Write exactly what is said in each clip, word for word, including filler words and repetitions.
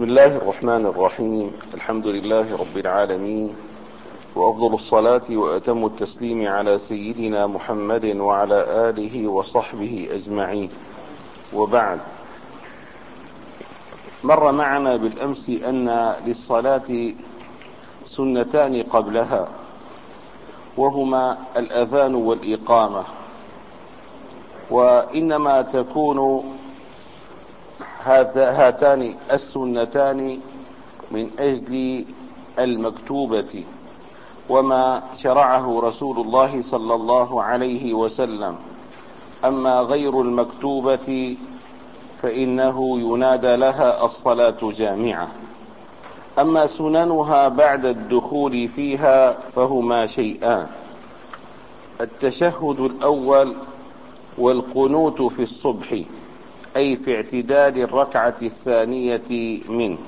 الله الرحمن الرحيم. الحمد لله رب العالمين، وأفضل الصلاة وأتم التسليم على سيدنا محمد وعلى آله وصحبه أجمعين، وبعد. مر معنا بالأمس أن للصلاة سنتان قبلها، وهما الأذان والإقامة، وإنما تكون هاتان السنتان من أجل المكتوبة وما شرعه رسول الله صلى الله عليه وسلم. أما غير المكتوبة فإنه ينادى لها الصلاة جامعة. أما سننها بعد الدخول فيها فهما شيئان: التشهد الأول والقنوت في الصبح، أي في اعتدال الركعة الثانية منه.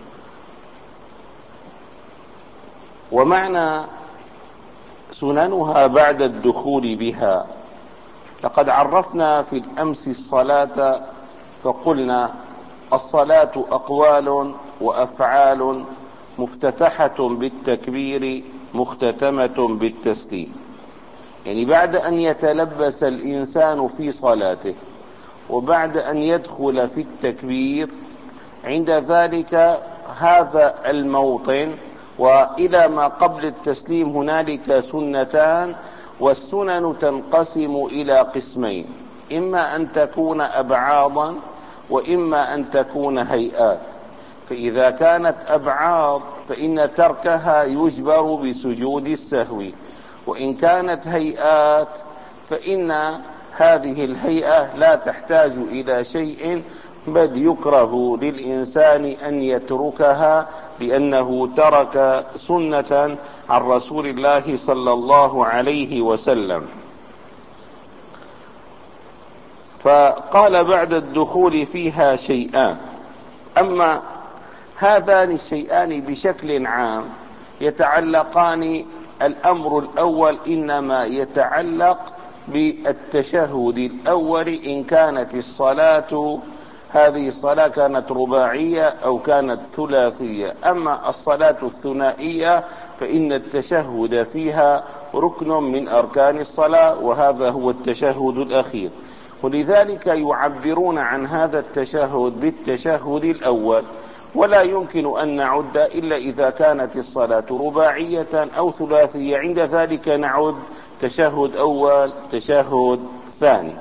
ومعنى سننها بعد الدخول بها، لقد عرفنا في الأمس الصلاة فقلنا: الصلاة أقوال وأفعال مفتتحة بالتكبير مختتمة بالتسليم. يعني بعد أن يتلبس الإنسان في صلاته وبعد أن يدخل في التكبير، عند ذلك هذا الموطن، وإلى ما قبل التسليم هنالك سنتان، والسنن تنقسم إلى قسمين: إما أن تكون أبعاضا وإما أن تكون هيئات. فإذا كانت أبعاض فإن تركها يجبر بسجود السهو، وإن كانت هيئات فإن هذه الهيئة لا تحتاج إلى شيء، بل يكره للإنسان أن يتركها لأنه ترك سنة عن رسول الله صلى الله عليه وسلم. فقال بعد الدخول فيها شيئان. أما هذان الشيئان بشكل عام يتعلقان، الأمر الأول إنما يتعلق بالتشهد الأول إن كانت الصلاة هذه الصلاة كانت رباعية أو كانت ثلاثية. أما الصلاة الثنائية فإن التشهد فيها ركن من أركان الصلاة، وهذا هو التشهد الأخير. ولذلك يعبرون عن هذا التشهد بالتشهد الأول، ولا يمكن أن نعد إلا إذا كانت الصلاة رباعية أو ثلاثية، عند ذلك نعد تشهد أول تشهد ثاني.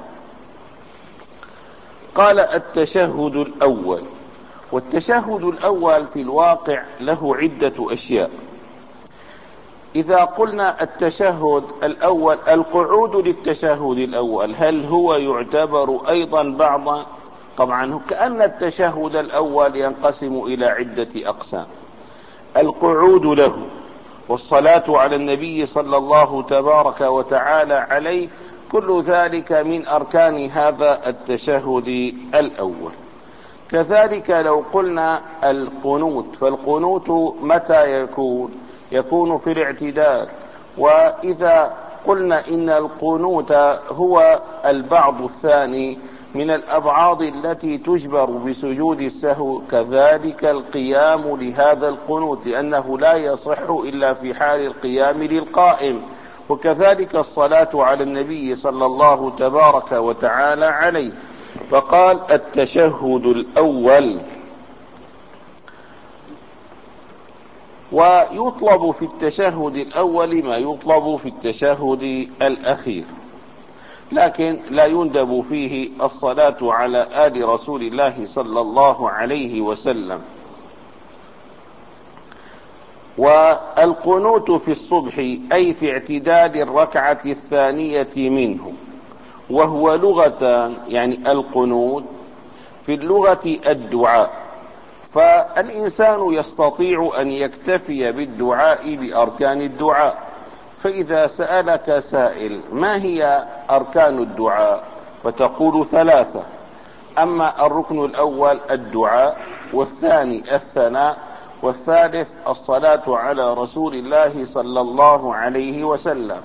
قال: التشهد الأول. والتشهد الأول في الواقع له عدة أشياء. إذا قلنا التشهد الأول، القعود للتشهد الأول، هل هو يعتبر أيضا بعضا؟ طبعا كأن التشهد الأول ينقسم إلى عدة أقسام: القعود له، والصلاة على النبي صلى الله تبارك وتعالى عليه، كل ذلك من أركان هذا التشهد الأول. كذلك لو قلنا القنوت، فالقنوت متى يكون؟ يكون في الاعتدال. وإذا قلنا إن القنوت هو البعض الثاني من الأبعاض التي تجبر بسجود السهو، كذلك القيام لهذا القنوت، لأنه لا يصح إلا في حال القيام للقائم. وكذلك الصلاة على النبي صلى الله تبارك وتعالى عليه. فقال: التشهد الأول. ويطلب في التشهد الأول ما يطلب في التشهد الأخير، لكن لا يندب فيه الصلاة على آل رسول الله صلى الله عليه وسلم. والقنوت في الصبح أي في اعتدال الركعة الثانية منه، وهو لغة، يعني القنوت في اللغة الدعاء. فالإنسان يستطيع أن يكتفي بالدعاء بأركان الدعاء. فإذا سألك سائل: ما هي أركان الدعاء؟ فتقول ثلاثة: أما الركن الأول الدعاء، والثاني الثناء، والثالث الصلاة على رسول الله صلى الله عليه وسلم.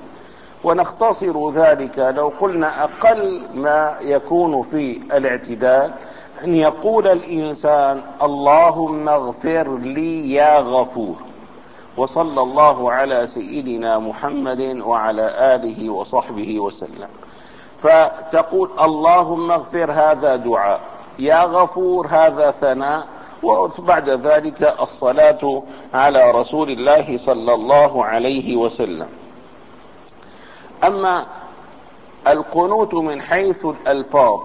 ونختصر ذلك لو قلنا أقل ما يكون في الاعتدال أن يقول الإنسان اللهم اغفر لي يا غفور، وصلى الله على سيدنا محمد وعلى آله وصحبه وسلم. فتقول اللهم اغفر، هذا دعاء، يا غفور هذا ثناء، وبعد ذلك الصلاة على رسول الله صلى الله عليه وسلم. أما القنوت من حيث الألفاظ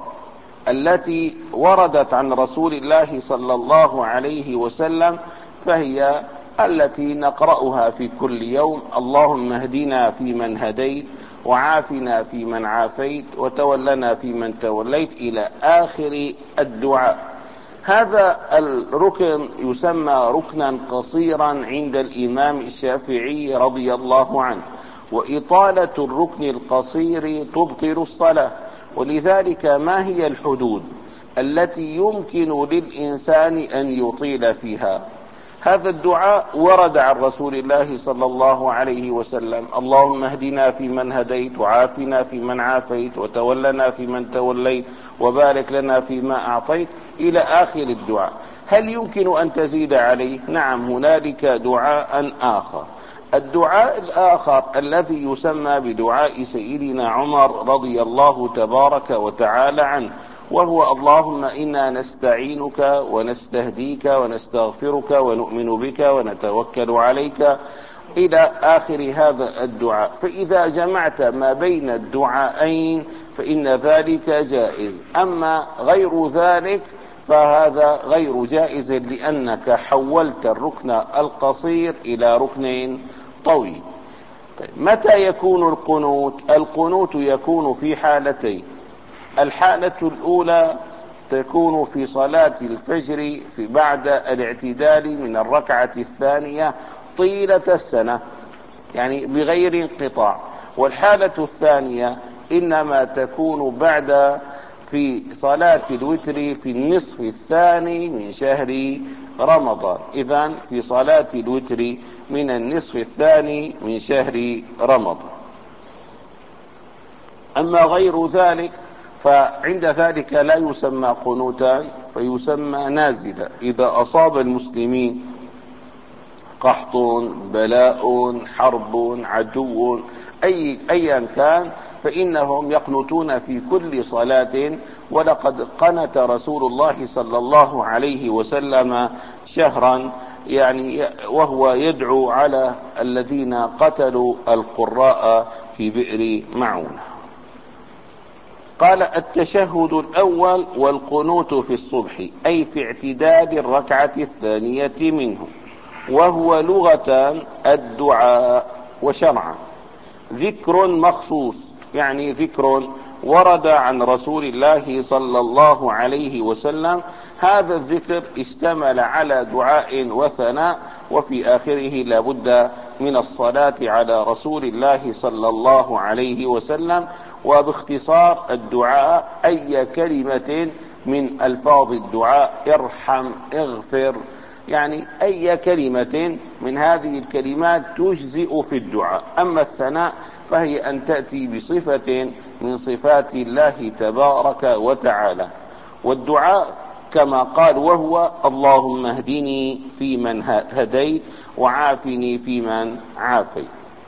التي وردت عن رسول الله صلى الله عليه وسلم فهي التي نقرأها في كل يوم: اللهم اهدنا فيمن هديت، وعافنا فيمن عافيت، وتولنا فيمن توليت، إلى آخر الدعاء. هذا الركن يسمى ركنا قصيرا عند الإمام الشافعي رضي الله عنه، وإطالة الركن القصير تبطل الصلاة. ولذلك ما هي الحدود التي يمكن للإنسان أن يطيل فيها؟ هذا الدعاء ورد عن رسول الله صلى الله عليه وسلم: اللهم اهدنا فيمن هديت، وعافنا فيمن عافيت، وتولنا فيمن توليت، وبارك لنا فيما أعطيت، إلى آخر الدعاء. هل يمكن أن تزيد عليه؟ نعم، هنالك دعاء آخر. الدعاء الآخر الذي يسمى بدعاء سيدنا عمر رضي الله تبارك وتعالى عنه، وهو: اللهم إنا نستعينك ونستهديك ونستغفرك ونؤمن بك ونتوكل عليك، إلى آخر هذا الدعاء. فإذا جمعت ما بين الدعاءين فإن ذلك جائز. أما غير ذلك فهذا غير جائز، لأنك حولت الركن القصير إلى ركن طويل. طيب، متى يكون القنوت؟ القنوت يكون في حالتين. الحالة الأولى تكون في صلاة الفجر في بعد الاعتدال من الركعة الثانية طيلة السنة، يعني بغير انقطاع. والحالة الثانية إنما تكون بعد في صلاة الوتر في النصف الثاني من شهر رمضان. إذن في صلاة الوتر من النصف الثاني من شهر رمضان. أما غير ذلك فعند ذلك لا يسمى قنوتا، فيسمى نازلا. إذا أصاب المسلمين قحط، بلاء، حرب، عدو، أي أيا كان، فإنهم يقنتون في كل صلاة. ولقد قنت رسول الله صلى الله عليه وسلم شهرا، يعني وهو يدعو على الذين قتلوا القراء في بئر معونة. قال: التشهد الأول والقنوت في الصبح، أي في اعتدال الركعة الثانية منه، وهو لغة الدعاء، وشرعا ذكر مخصوص، يعني ذكر ورد عن رسول الله صلى الله عليه وسلم. هذا الذكر اشتمل على دعاء وثناء، وفي آخره لا بد من الصلاة على رسول الله صلى الله عليه وسلم. وباختصار الدعاء أي كلمة من ألفاظ الدعاء: ارحم، اغفر، يعني أي كلمة من هذه الكلمات تجزئ في الدعاء. أما الثناء فهي أن تأتي بصفة من صفات الله تبارك وتعالى. والدعاء كما قال: وهو اللهم اهدني فيمن هديت، وعافني فيمن عافيت.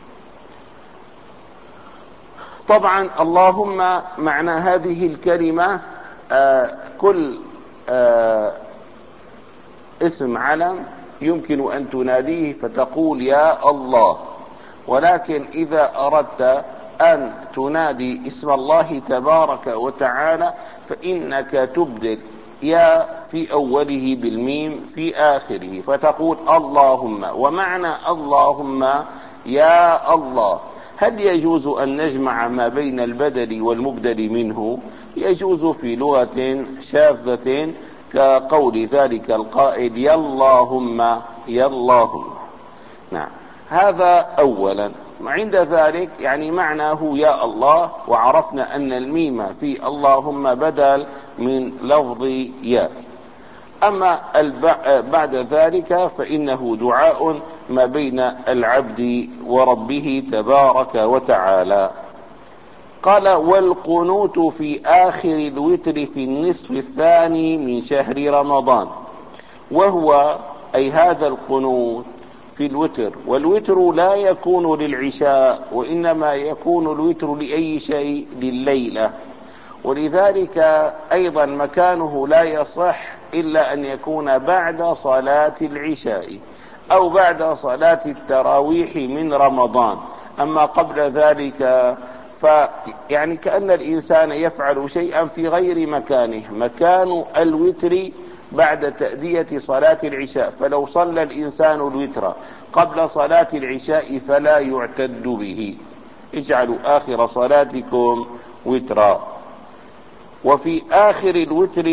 طبعا اللهم معنى هذه الكلمة آه كل آه اسم علم يمكن أن تناديه فتقول يا الله. ولكن إذا أردت أن تنادي اسم الله تبارك وتعالى فإنك تبدل يا في أوله بالميم في آخره، فتقول اللهم. ومعنى اللهم يا الله. هل يجوز أن نجمع ما بين البدل والمبدل منه؟ يجوز في لغة شاذة، كقول ذلك القائل يا اللهم يا اللهم. نعم، هذا أولا. عند ذلك يعني معناه يا الله، وعرفنا أن الميم في اللهم بدل من لفظ يا. أما بعد ذلك فإنه دعاء ما بين العبد وربه تبارك وتعالى. قال والقنوت في آخر الوتر في النصف الثاني من شهر رمضان، وهو أي هذا القنوت في الوتر، والوتر لا يكون للعشاء وإنما يكون الوتر لأي شيء لليلة، ولذلك أيضا مكانه لا يصح إلا أن يكون بعد صلاة العشاء أو بعد صلاة التراويح من رمضان. أما قبل ذلك فيعني كأن الإنسان يفعل شيئا في غير مكانه. مكان الوتر بعد تأدية صلاة العشاء، فلو صلى الإنسان الوتر قبل صلاة العشاء فلا يعتد به. اجعلوا آخر صلاتكم وترا. وفي آخر الوتر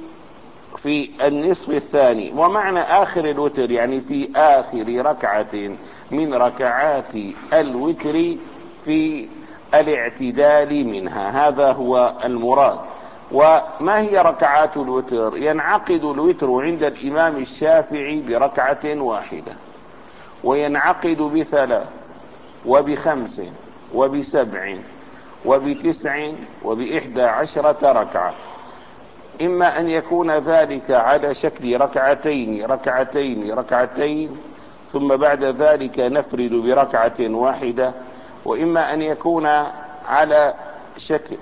في النصف الثاني، ومعنى آخر الوتر يعني في آخر ركعة من ركعات الوتر في الاعتدال منها، هذا هو المراد. وما هي ركعات الوتر؟ ينعقد الوتر عند الإمام الشافعي بركعة واحدة، وينعقد بثلاث وبخمس وبسبع وبتسع وبإحدى عشرة ركعة. إما أن يكون ذلك على شكل ركعتين ركعتين ركعتين ثم بعد ذلك نفرد بركعة واحدة، وإما أن يكون على شكل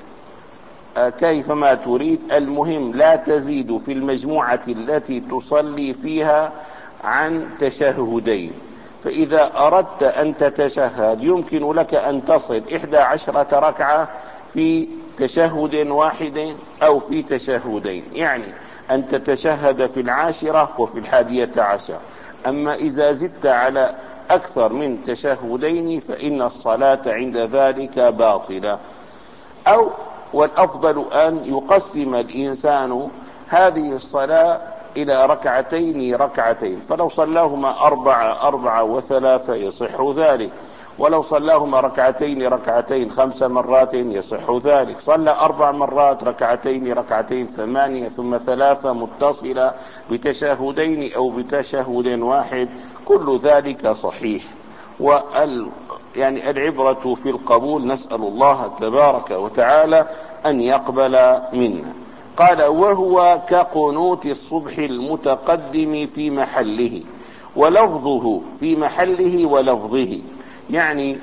كيفما تريد، المهم لا تزيد في المجموعة التي تصلي فيها عن تشهدين. فإذا أردت أن تتشهد يمكن لك أن تصل إحدى عشرة ركعة في تشهد واحد أو في تشهدين، يعني أن تتشهد في العاشرة وفي الحادية عشر. أما إذا زدت على أكثر من تشهدين فإن الصلاة عند ذلك باطلة. أو والأفضل أن يقسم الإنسان هذه الصلاة إلى ركعتين ركعتين، فلو صلاهما أربعة أربعة وثلاثة يصح ذلك، ولو صلاهما ركعتين ركعتين خمس مرات يصح ذلك، صلى أربع مرات ركعتين ركعتين ثمانية ثم ثلاثة متصلة بتشهدين أو بتشهد واحد، كل ذلك صحيح. وال يعني العبرة في القبول، نسأل الله تبارك وتعالى أن يقبل منا. قال وهو كقنوت الصبح المتقدم في محله، ولفظه في محله ولفظه، يعني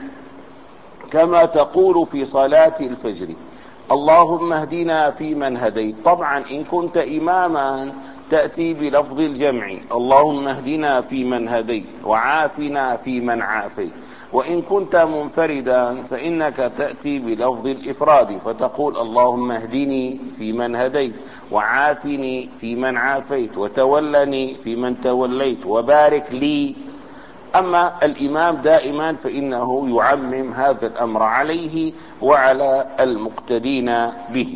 كما تقول في صلاة الفجر اللهم اهدنا فيمن هديت. طبعا إن كنت إماما تأتي بلفظ الجمع اللهم اهدنا فيمن هديت وعافنا فيمن عافيت، وإن كنت منفردا فإنك تأتي بلفظ الإفراد فتقول اللهم اهدني فيمن هديت وعافني فيمن عافيت وتولني فيمن توليت وبارك لي. أما الإمام دائما فإنه يعمم هذا الأمر عليه وعلى المقتدين به.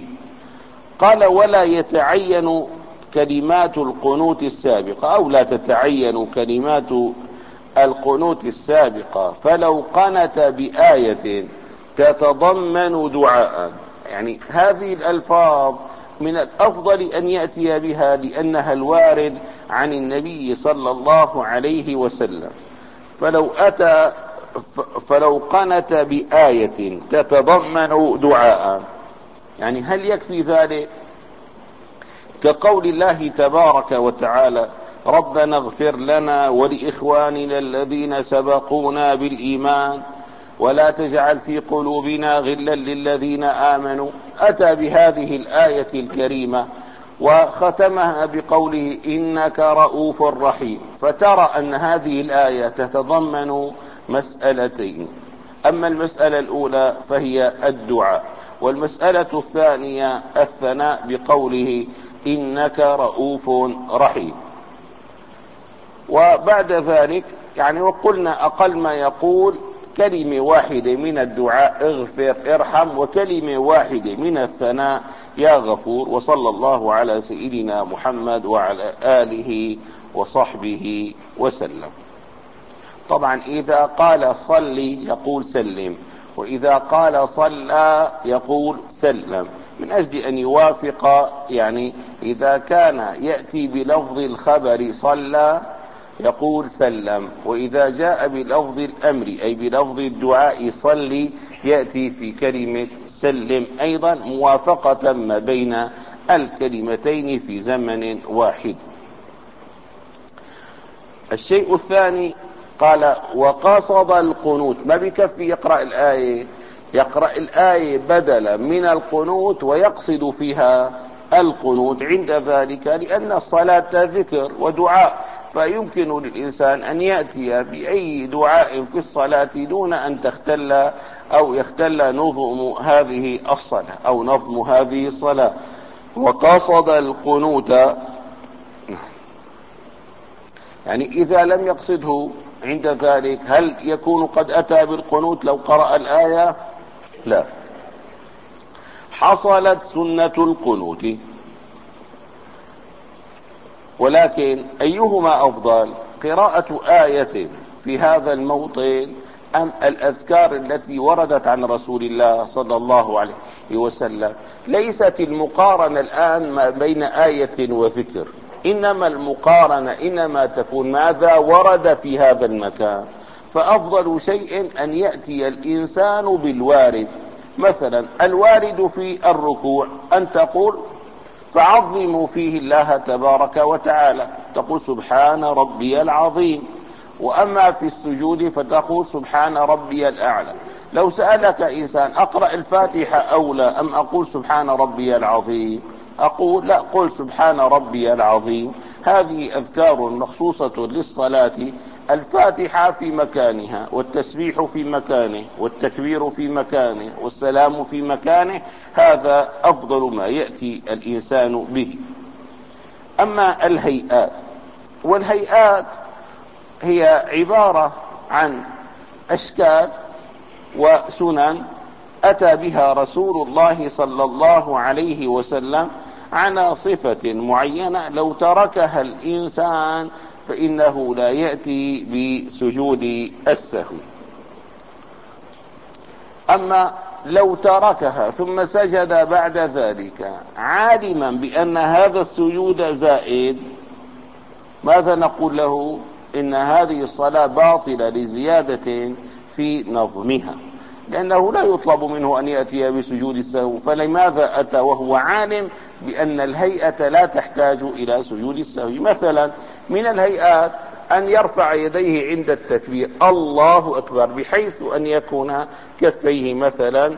قال ولا يتعين كلمات القنوت السابقة، أو لا تتعين كلمات القنوت السابقة، فلو قنت بآية تتضمن دعاء، يعني هذه الألفاظ من الأفضل أن يأتي بها لأنها الوارد عن النبي صلى الله عليه وسلم. فلو أتى فلو قنت بآية تتضمن دعاء، يعني هل يكفي ذلك؟ كقول الله تبارك وتعالى ربنا اغفر لنا ولإخواننا الذين سبقونا بالإيمان ولا تجعل في قلوبنا غلا للذين آمنوا. أتى بهذه الآية الكريمة وختمها بقوله إنك رؤوف رحيم، فترى أن هذه الآية تتضمن مسألتين. أما المسألة الأولى فهي الدعاء، والمسألة الثانية الثناء بقوله إنك رؤوف رحيم. وبعد ذلك يعني وقلنا أقل ما يقول كلمة واحدة من الدعاء اغفر ارحم، وكلمة واحدة من الثناء يا غفور. وصلى الله على سيدنا محمد وعلى آله وصحبه وسلم. طبعا إذا قال صلي يقول سلم، وإذا قال صلى يقول سلم، من أجل أن يوافق، يعني إذا كان يأتي بلفظ الخبر صلى يقول سلم. وإذا جاء بلفظ الأمر أي بلفظ الدعاء صلي يأتي في كلمة سلم أيضا، موافقة ما بين الكلمتين في زمن واحد. الشيء الثاني قال وقصد القنوت، ما بكفي يقرأ الآية، يقرأ الآية بدلا من القنوت ويقصد فيها القنوت عند ذلك، لأن الصلاة ذكر ودعاء، فيمكن للإنسان أن يأتي بأي دعاء في الصلاة دون أن تختل أو يختل نظم هذه الصلاة أو نظم هذه الصلاة. وقصد القنوت يعني إذا لم يقصده عند ذلك هل يكون قد أتى بالقنوت لو قرأ الآية؟ لا. حصلت سنة القنوت، ولكن أيهما أفضل، قراءة آية في هذا الموطن أم الأذكار التي وردت عن رسول الله صلى الله عليه وسلم؟ ليست المقارنة الآن ما بين آية وذكر، إنما المقارنة إنما تكون ماذا ورد في هذا المكان. فأفضل شيء أن يأتي الإنسان بالوارد، مثلا الوارد في الركوع أن تقول فعظموا فيه الله تبارك وتعالى، تقول سبحان ربي العظيم. وأما في السجود فتقول سبحان ربي الأعلى. لو سألك إنسان أقرأ الفاتحة أو لا أم أقول سبحان ربي العظيم، أقول لا، قل سبحان ربي العظيم. هذه أذكار مخصوصة للصلاة، الفاتحة في مكانها، والتسبيح في مكانه، والتكبير في مكانه، والسلام في مكانه، هذا أفضل ما يأتي الإنسان به. أما الهيئات، والهيئات هي عبارة عن أشكال وسنن أتى بها رسول الله صلى الله عليه وسلم على صفة معينة، لو تركها الإنسان فإنه لا يأتي بسجود السهو. أما لو تركها ثم سجد بعد ذلك عالما بأن هذا السجود زائد، ماذا نقول له؟ إن هذه الصلاة باطلة لزيادة في نظمها، لأنه لا يطلب منه أن يأتي بسجود السهو، فلماذا أتى وهو عالم بأن الهيئة لا تحتاج إلى سجود السهو؟ مثلا من الهيئات أن يرفع يديه عند التكبير الله أكبر، بحيث أن يكون كفيه مثلا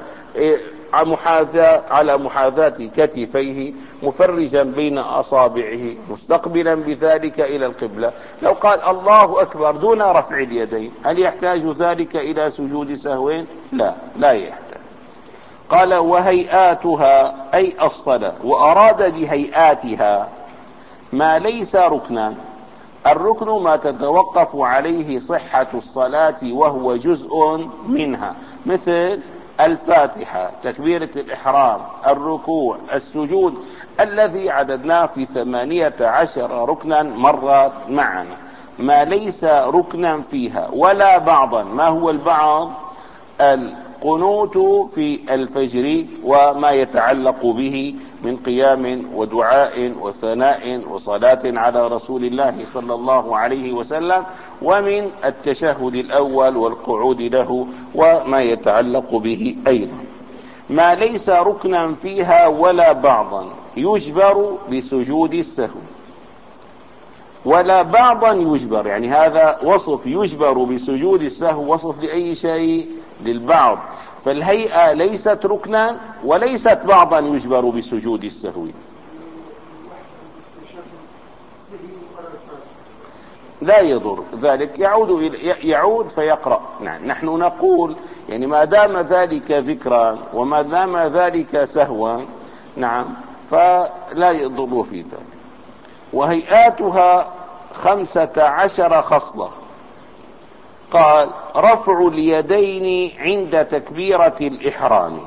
على محاذاة كتفيه، مفرجا بين أصابعه، مستقبلا بذلك إلى القبلة. لو قال الله أكبر دون رفع اليدين هل يحتاج ذلك إلى سجود سهو؟ لا، لا يحتاج. قال وهيئاتها أي الصلاة، وأراد بهيئاتها ما ليس ركنا. الركن ما تتوقف عليه صحة الصلاة وهو جزء منها، مثل الفاتحة، تكبيرة الإحرام، الركوع، السجود، الذي عددناه في ثمانية عشر ركنا مرات معنا. ما ليس ركنا فيها ولا بعضا. ما هو البعض؟ القنوت في الفجر وما يتعلق به من قيام ودعاء وثناء وصلاة على رسول الله صلى الله عليه وسلم، ومن التشهد الأول والقعود له وما يتعلق به أيضا. ما ليس ركنا فيها ولا بعضا يجبر بسجود السهو، ولا بعضا يجبر، يعني هذا وصف يجبر بسجود السهو، وصف لأي شيء؟ للبعض. فالهيئة ليست ركنا وليست بعضا يجبر بسجود السهو. لا يضر ذلك، يعود يعود فيقرأ. نعم، نحن نقول يعني ما دام ذلك ذكرا وما دام ذلك سهوا، نعم، فلا يضر في ذلك. وهيئاتها خمسة عشر خصلة. قال رفع اليدين عند تكبيرة الإحرام.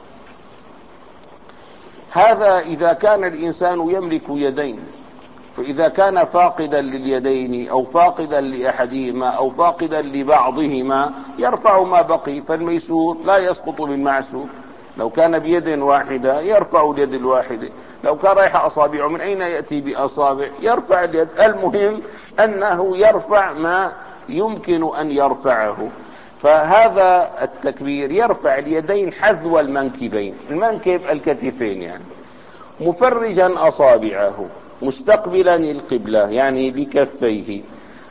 هذا إذا كان الإنسان يملك يدين، فإذا كان فاقدا لليدين أو فاقدا لأحدهما أو فاقدا لبعضهما يرفع ما بقي، فالميسور لا يسقط بالمعسور. لو كان بيد واحدة يرفع اليد الواحدة، لو كان رايح أصابعه من أين يأتي بأصابع؟ يرفع اليد. المهم أنه يرفع ما يمكن أن يرفعه. فهذا التكبير يرفع اليدين حذو المنكبين، المنكب الكتفين يعني، مفرجا أصابعه، مستقبلا القبلة يعني بكفيه،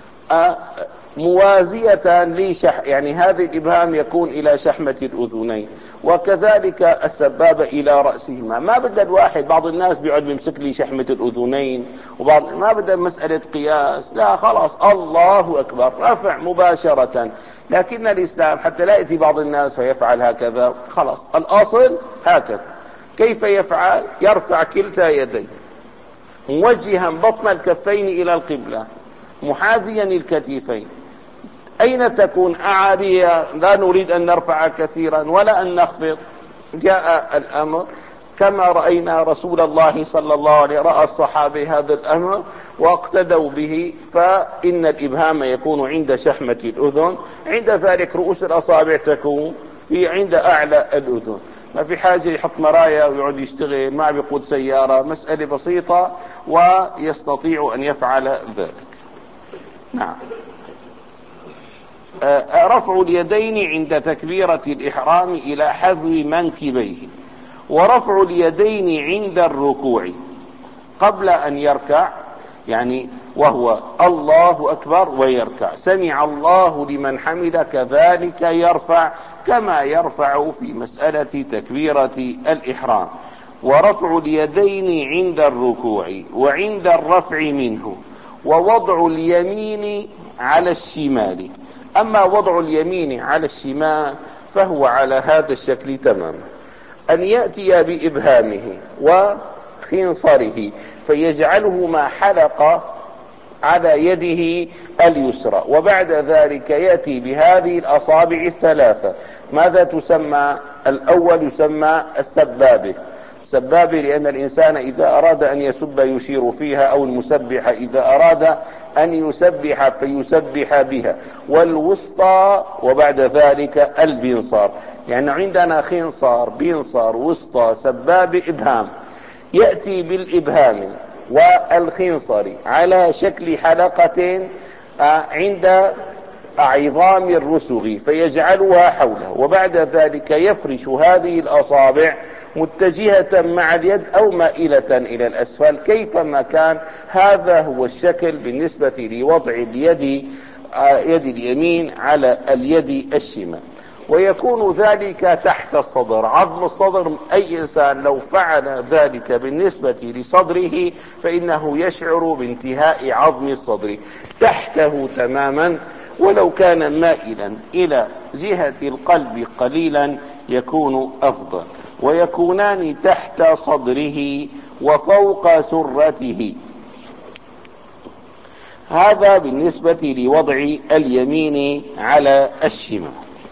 موازية لشح يعني هذا الإبهام يكون إلى شحمة الأذنين، وكذلك السبابة إلى رأسهما. ما بدأ الواحد، بعض الناس بيقعد بيمسك لي شحمة الأذنين، وبعض ما بدأ مسألة قياس، لا خلاص الله أكبر رفع مباشرة. لكن الإسلام حتى لا يأتي بعض الناس فيفعل هكذا، خلاص الأصل هكذا. كيف يفعل؟ يرفع كلتا يديه موجها بطن الكفين إلى القبلة، محاذيا الكتفين. أين تكون أعالية؟ لا نريد أن نرفع كثيرا ولا أن نخفض. جاء الأمر كما رأينا رسول الله صلى الله عليه وسلم رأى الصحابة هذا الأمر واقتدوا به، فإن الإبهام يكون عند شحمة الأذن، عند ذلك رؤوس الأصابع تكون في عند أعلى الأذن. ما في حاجة يحط مرايا ويقعد يشتغل، ما بيقود سيارة، مسألة بسيطة ويستطيع أن يفعل ذلك. نعم. رفع اليدين عند تكبيرة الإحرام إلى حذو منكبيه، ورفع اليدين عند الركوع قبل أن يركع، يعني وهو الله أكبر ويركع، سمع الله لمن حمد، كذلك يرفع كما يرفع في مسألة تكبيرة الإحرام. ورفع اليدين عند الركوع وعند الرفع منه، ووضع اليمين على الشمال. أما وضع اليمين على الشمال فهو على هذا الشكل تماما، أن يأتي بإبهامه وخنصره فيجعلهما حلقة على يده اليسرى، وبعد ذلك يأتي بهذه الأصابع الثلاثة. ماذا تسمى؟ الأول يسمى السبابة، سبابة لأن الإنسان إذا أراد أن يسب يشير فيها، أو المسبح إذا أراد أن يسبح فيسبح بها، والوسطى، وبعد ذلك البنصار. يعني عندنا خنصار، بنصار، وسطى، سبابة، إبهام. يأتي بالإبهام والخنصر على شكل حلقة عند عظام الرسغ فيجعلها حوله، وبعد ذلك يفرش هذه الأصابع متجهة مع اليد أو مائلة إلى الأسفل كيفما كان. هذا هو الشكل بالنسبة لوضع اليد يد اليمين على اليد الشمال، ويكون ذلك تحت الصدر، عظم الصدر. أي إنسان لو فعل ذلك بالنسبة لصدره فإنه يشعر بانتهاء عظم الصدر تحته تماما، ولو كان مائلا إلى جهة القلب قليلا يكون أفضل. ويكونان تحت صدره وفوق سرته. هذا بالنسبة لوضع اليمين على الشمال.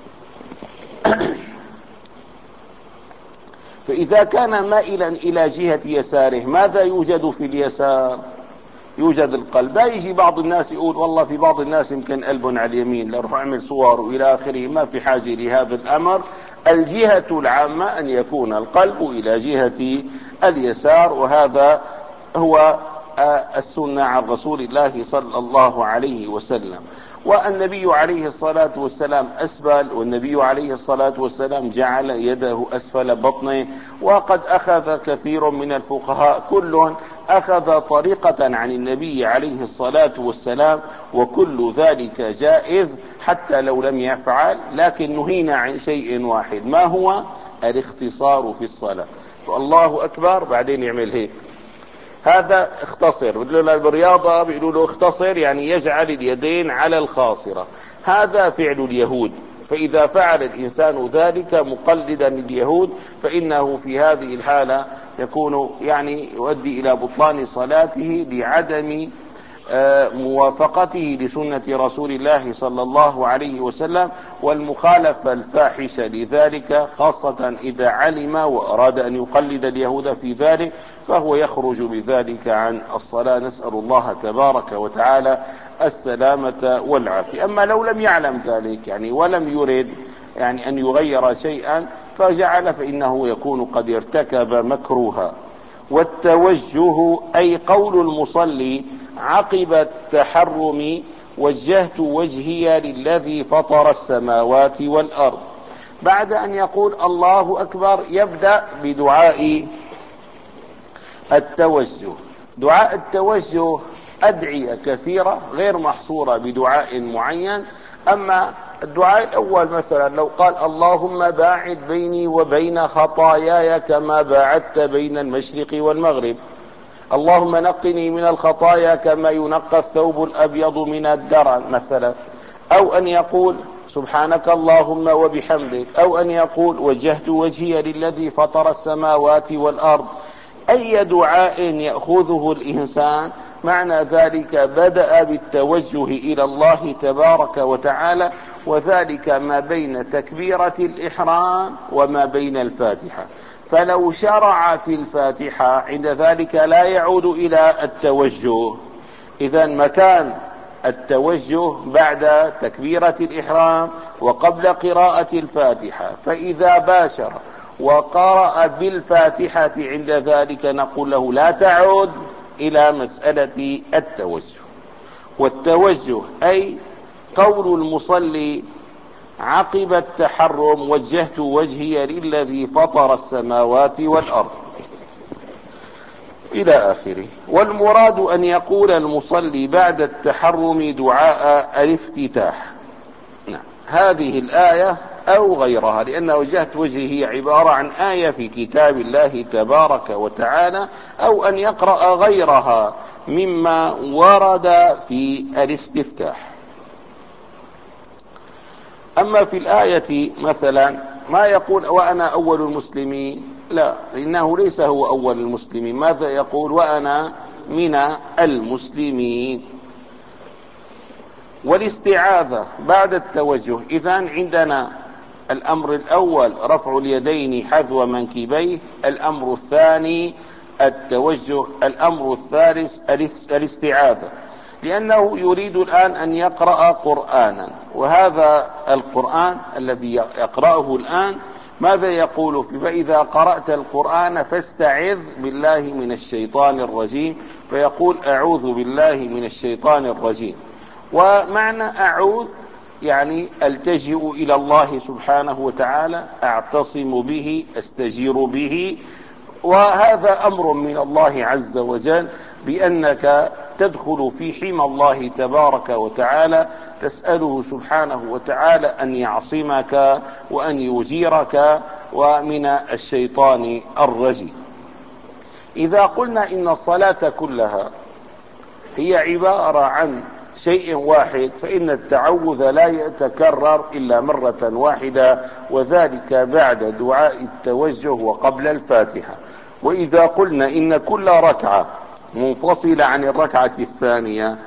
فإذا كان مائلا إلى جهة يساره ماذا يوجد في اليسار؟ يوجد القلب. لا يجي بعض الناس يقول والله في بعض الناس يمكن قلب على اليمين، لا روح اعمل صور والى اخره. ما في حاجة لهذا الامر. الجهة العامة ان يكون القلب الى جهة اليسار، وهذا هو السنة عن رسول الله صلى الله عليه وسلم. والنبي عليه الصلاة والسلام أسبل، والنبي عليه الصلاة والسلام جعل يده أسفل بطنه. وقد أخذ كثير من الفقهاء كل أخذ طريقة عن النبي عليه الصلاة والسلام، وكل ذلك جائز حتى لو لم يفعل. لكن نهينا عن شيء واحد، ما هو؟ الاختصار في الصلاة. الله أكبر بعدين يعمل هيك، هذا اختصر. بالرياضة بيقولوا له اختصر، يعني يجعل اليدين على الخاصرة. هذا فعل اليهود، فإذا فعل الإنسان ذلك مقلدا لليهود فإنه في هذه الحالة يكون يعني يؤدي إلى بطلان صلاته لعدم موافقته لسنة رسول الله صلى الله عليه وسلم، والمخالفة الفاحشة لذلك، خاصة إذا علم وأراد أن يقلد اليهود في ذلك فهو يخرج بذلك عن الصلاة. نسأل الله تبارك وتعالى السلامة والعافية. أما لو لم يعلم ذلك يعني ولم يرد يعني أن يغير شيئا فجعل فإنه يكون قد ارتكب مكروها. والتوجه أي قول المصلي عقب التحرم وجهت وجهي للذي فطر السماوات والأرض، بعد أن يقول الله أكبر يبدأ بدعاء التوجه. دعاء التوجه أدعية كثيرة غير محصورة بدعاء معين. أما الدعاء الأول مثلا لو قال اللهم باعد بيني وبين خطاياي كما باعدت بين المشرق والمغرب، اللهم نقني من الخطايا كما ينقى الثوب الأبيض من الدرن مثلا، أو أن يقول سبحانك اللهم وبحمدك، أو أن يقول وجهت وجهي للذي فطر السماوات والأرض. أي دعاء يأخذه الإنسان معنى ذلك بدأ بالتوجه إلى الله تبارك وتعالى، وذلك ما بين تكبيرة الإحرام وما بين الفاتحة. فلو شرع في الفاتحة عند ذلك لا يعود إلى التوجه. إذن مكان التوجه بعد تكبيرة الإحرام وقبل قراءة الفاتحة، فإذا باشر وقرأ بالفاتحة عند ذلك نقول له لا تعود إلى مسألة التوجه. والتوجه أي قول المصلي عقب التحرم وجهت وجهي للذي فطر السماوات والأرض إلى آخره. والمراد أن يقول المصلي بعد التحرم دعاء الافتتاح. نعم، هذه الآية أو غيرها، لأن وجهت وجهي عبارة عن آية في كتاب الله تبارك وتعالى، أو أن يقرأ غيرها مما ورد في الاستفتاح. أما في الآية مثلا ما يقول وأنا أول المسلمين، لا، إنه ليس هو أول المسلمين. ماذا يقول؟ وأنا من المسلمين. والاستعاذة بعد التوجه، إذن عندنا الأمر الأول رفع اليدين حذو منكبيه، الأمر الثاني التوجه، الأمر الثالث الاستعاذة، لأنه يريد الآن أن يقرأ قرآنا، وهذا القرآن الذي يقرأه الآن ماذا يقول فيه؟ فإذا قرأت القرآن فاستعذ بالله من الشيطان الرجيم، فيقول أعوذ بالله من الشيطان الرجيم. ومعنى أعوذ يعني ألتجئ إلى الله سبحانه وتعالى، أعتصم به، أستجير به. وهذا أمر من الله عز وجل بأنك تدخل في حمى الله تبارك وتعالى، تسأله سبحانه وتعالى أن يعصمك وأن يجيرك ومن الشيطان الرجيم. إذا قلنا إن الصلاة كلها هي عبارة عن شيء واحد، فإن التعوذ لا يتكرر إلا مرة واحدة، وذلك بعد دعاء التوجه وقبل الفاتحة. وإذا قلنا إن كل ركعة منفصلة عن الركعة الثانية،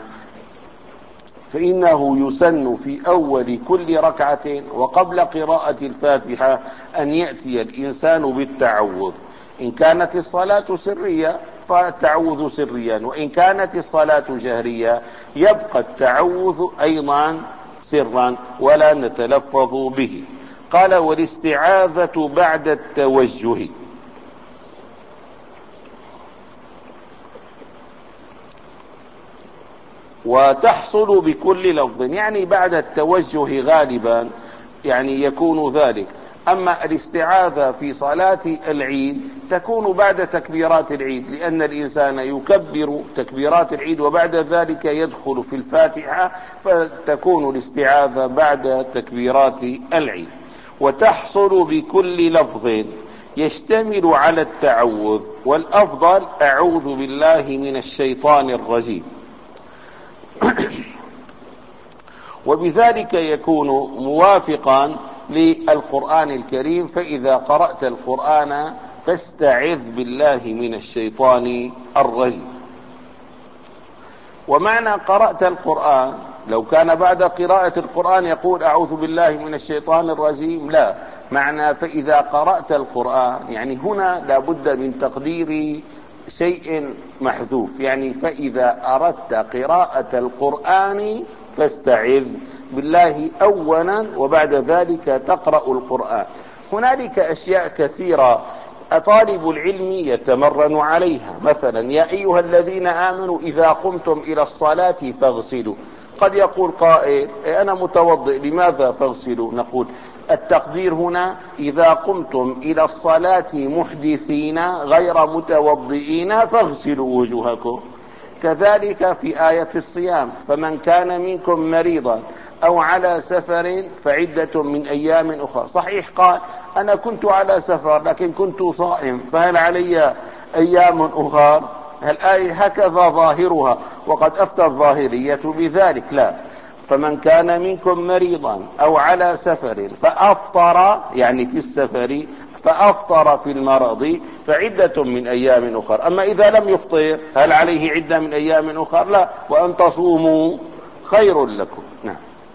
فإنه يسن في أول كل ركعة وقبل قراءة الفاتحة أن يأتي الإنسان بالتعوذ. إن كانت الصلاة سرية فالتعوذ سريا، وإن كانت الصلاة جهرية يبقى التعوذ أيضا سرا ولا نتلفظ به. قال والاستعاذة بعد التوجه، وتحصل بكل لفظ، يعني بعد التوجه غالبا يعني يكون ذلك. أما الاستعاذة في صلاة العيد تكون بعد تكبيرات العيد، لأن الإنسان يكبر تكبيرات العيد وبعد ذلك يدخل في الفاتحة، فتكون الاستعاذة بعد تكبيرات العيد. وتحصل بكل لفظ يشتمل على التعوذ، والأفضل أعوذ بالله من الشيطان الرجيم. وبذلك يكون موافقا للقرآن الكريم، فإذا قرأت القرآن فاستعذ بالله من الشيطان الرجيم. ومعنى قرأت القرآن لو كان بعد قراءة القرآن يقول أعوذ بالله من الشيطان الرجيم، لا، معنى فإذا قرأت القرآن، يعني هنا لابد من تقدير شيء محذوف، يعني فإذا أردت قراءة القرآن فاستعذ بالله أولا وبعد ذلك تقرأ القرآن. هنالك أشياء كثيرة طالب العلم يتمرن عليها، مثلا يا أيها الذين آمنوا إذا قمتم إلى الصلاة فاغسلوا. قد يقول قائل أنا متوضئ لماذا فاغسلوا؟ نقول التقدير هنا إذا قمتم إلى الصلاة محدثين غير متوضئين فاغسلوا وجوهكم. كذلك في آية الصيام فمن كان منكم مريضا أو على سفر فعدة من أيام أخرى. صحيح قال أنا كنت على سفر لكن كنت صائم، فهل علي أيام أخرى؟ الآية هكذا ظاهرها، وقد أفتى الظاهرية بذلك. لا، فمن كان منكم مريضا أو على سفر فأفطر، يعني في السفر فأفطر في المرض فعدة من أيام أخرى. أما إذا لم يفطر هل عليه عدة من أيام أخرى؟ لا، وأن تصوموا خير لكم. نعم.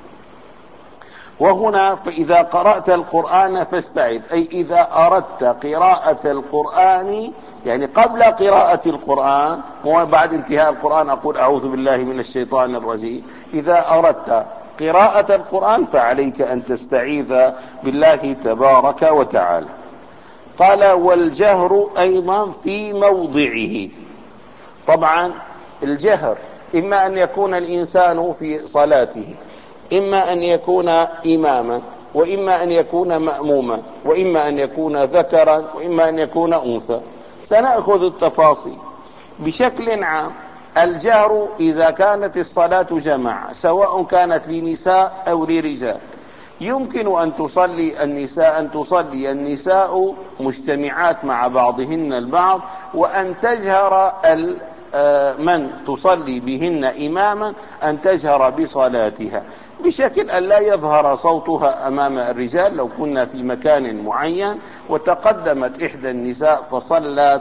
وهنا فإذا قرأت القرآن فاستعذ، أي إذا أردت قراءة القرآن، يعني قبل قراءة القرآن وبعد انتهاء القرآن أقول أعوذ بالله من الشيطان الرجيم. إذا أردت قراءة القرآن فعليك أن تستعيذ بالله تبارك وتعالى. قال والجهر أيضا في موضعه. طبعا الجهر إما أن يكون الإنسان في صلاته، إما أن يكون إماما، وإما أن يكون مأموما، وإما أن يكون ذكرا، وإما أن يكون أنثى. سنأخذ التفاصيل بشكل عام. الجهر إذا كانت الصلاة جماعة سواء كانت لنساء أو لرجال، يمكن أن تصلي النساء أن تصلي النساء مجتمعات مع بعضهن البعض، وأن تجهر من تصلي بهن إماما أن تجهر بصلاتها بشكل أن لا يظهر صوتها أمام الرجال. لو كنا في مكان معين وتقدمت إحدى النساء فصلت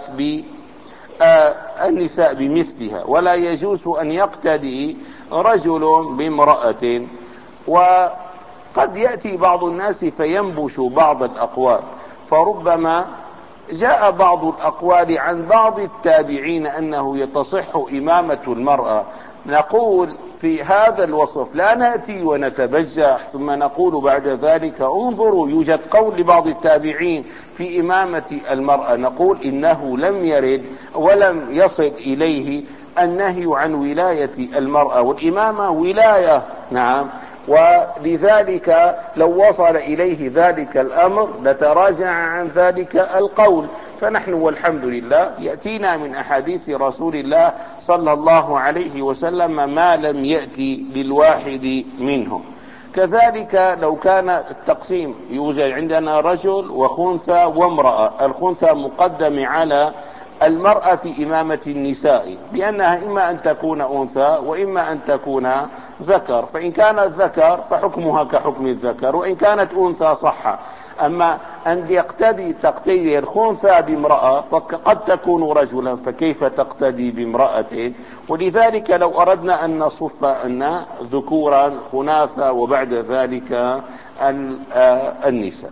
بالنساء بمثلها، ولا يجوز أن يقتدي رجل بامرأة. وقد يأتي بعض الناس فينبش بعض الأقوال، فربما جاء بعض الأقوال عن بعض التابعين أنه يتصح إمامة المرأة. نقول في هذا الوصف لا نأتي ونتبجح ثم نقول بعد ذلك انظروا يوجد قول لبعض التابعين في إمامة المرأة، نقول إنه لم يرد ولم يصل إليه النهي عن ولاية المرأة، والإمامة ولاية. نعم. ولذلك لو وصل إليه ذلك الأمر لتراجع عن ذلك القول. فنحن والحمد لله يأتينا من أحاديث رسول الله صلى الله عليه وسلم ما لم يأتي للواحد منهم. كذلك لو كان التقسيم يوجد عندنا رجل وخنثى وامرأة، الخنثى مقدم على المرأة في إمامة النساء، بأنها إما أن تكون أنثى وإما أن تكون ذكر، فإن كانت ذكر فحكمها كحكم الذكر، وإن كانت أنثى صح. أما أن يقتدي تقتدي الخنثى بامرأة فقد تكون رجلا، فكيف تقتدي بامرأة؟ ولذلك لو أردنا أن نصف أن ذكورا خناثى وبعد ذلك النساء.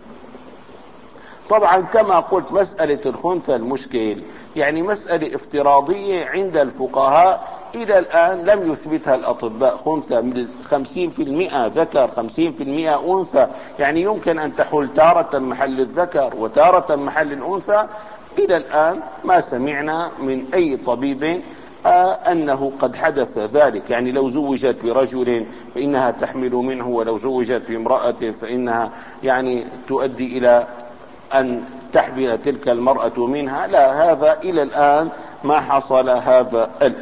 طبعا كما قلت مسألة الخنثى المشكل يعني مسألة افتراضية عند الفقهاء إلى الآن لم يثبتها الأطباء. خنثى من خمسين في المئة ذكر خمسين في المئة أنثى، يعني يمكن أن تحل تارة محل الذكر وتارة محل الأنثى. إلى الآن ما سمعنا من أي طبيب آه أنه قد حدث ذلك. يعني لو زوجت برجل فإنها تحمل منه، ولو زوجت بامرأة فإنها يعني تؤدي إلى أن تحمل تلك المرأة منها. لا، هذا إلى الآن ما حصل هذا الأمر.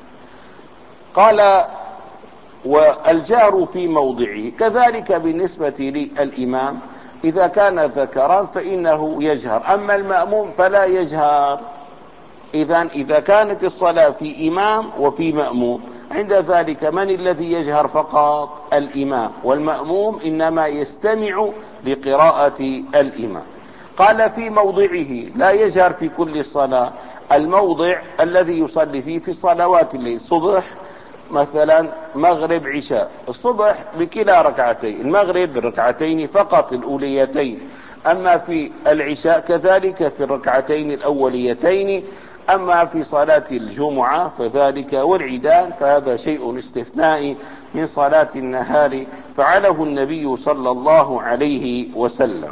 قال والجار في موضعه. كذلك بالنسبة للإمام إذا كان ذكرا فإنه يجهر، أما المأموم فلا يجهر. إذن إذا كانت الصلاة في إمام وفي مأموم عند ذلك من الذي يجهر فقط؟ الإمام، والمأموم إنما يستمع لقراءة الإمام. قال في موضعه لا يجهر في كل الصلاة. الموضع الذي يصلي فيه في الصلوات الليل، صبح مثلا، مغرب، عشاء. الصبح بكلا ركعتين، المغرب بالركعتين فقط الأوليتين، أما في العشاء كذلك في الركعتين الأوليتين، أما في صلاة الجمعة فذلك والعيدان فهذا شيء استثنائي من صلاة النهار، فعله النبي صلى الله عليه وسلم.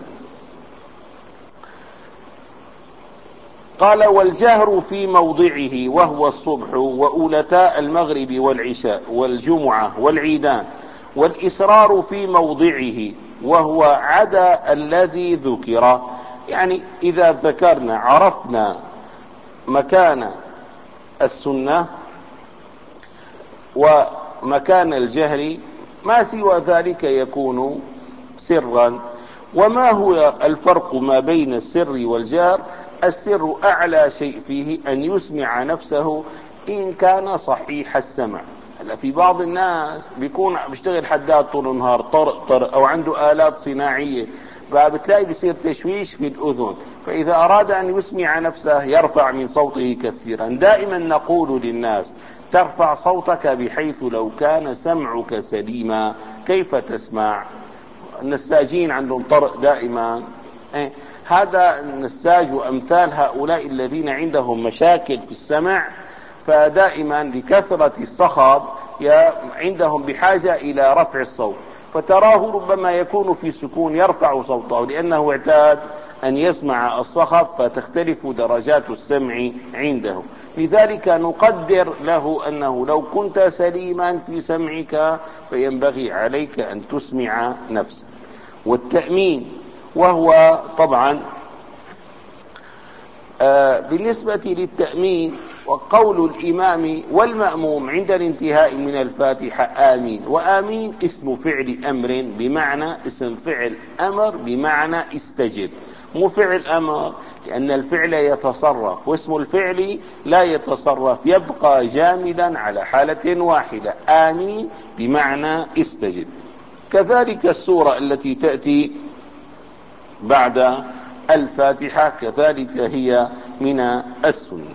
قال: والجهر في موضعه وهو الصبح وأولتا المغرب والعشاء والجمعة والعيدان، والإسرار في موضعه وهو عدا الذي ذكر. يعني إذا ذكرنا عرفنا مكان السنة ومكان الجهر، ما سوى ذلك يكون سرا. وما هو الفرق ما بين السر والجهر؟ السر أعلى شيء فيه أن يسمع نفسه إن كان صحيح السمع. هلا في بعض الناس بيكون بيشتغل حداد طول النهار طرق طرق أو عنده آلات صناعية، فبتلاقي بيصير تشويش في الأذن، فإذا أراد أن يسمع نفسه يرفع من صوته كثيرا. دائما نقول للناس: ترفع صوتك بحيث لو كان سمعك سليما كيف تسمع؟ النساجين عندهم طرق دائما. إيه؟ هذا النساج وأمثال هؤلاء الذين عندهم مشاكل في السمع، فدائما لكثرة الصخب عندهم بحاجة إلى رفع الصوت، فتراه ربما يكون في سكون يرفع صوته لأنه اعتاد أن يسمع الصخب، فتختلف درجات السمع عنده. لذلك نقدر له أنه لو كنت سليما في سمعك فينبغي عليك أن تسمع نفسك. والتأمين وهو طبعا آه بالنسبة للتأمين وقول الإمام والمأموم عند الانتهاء من الفاتحة آمين. وآمين اسم فعل أمر بمعنى اسم فعل أمر بمعنى استجب، مو فعل أمر لأن الفعل يتصرف واسم الفعل لا يتصرف، يبقى جامدا على حالة واحدة. آمين بمعنى استجب. كذلك السورة التي تأتي بعد الفاتحة كذلك هي من السنة.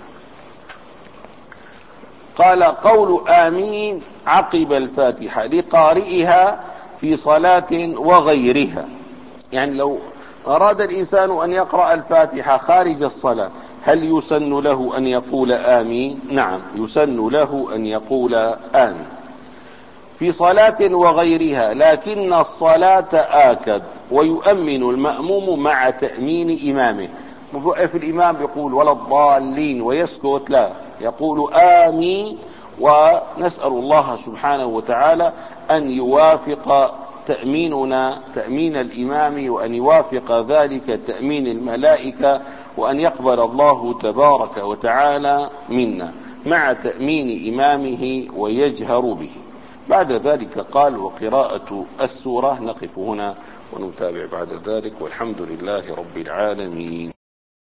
قال: قول آمين عقب الفاتحة لقارئها في صلاة وغيرها. يعني لو أراد الإنسان أن يقرأ الفاتحة خارج الصلاة هل يسن له أن يقول آمين؟ نعم، يسن له أن يقول آمين في صلاة وغيرها، لكن الصلاة آكد، ويؤمن المأموم مع تأمين إمامه. في الإمام يقول ولا الضالين ويسكت، لا، يقول آمين. ونسأل الله سبحانه وتعالى أن يوافق تأميننا تأمين الإمام، وأن يوافق ذلك تأمين الملائكة، وأن يقبل الله تبارك وتعالى منا مع تأمين إمامه ويجهر به. بعد ذلك قال: وقراءة السورة. نقف هنا ونتابع بعد ذلك، والحمد لله رب العالمين.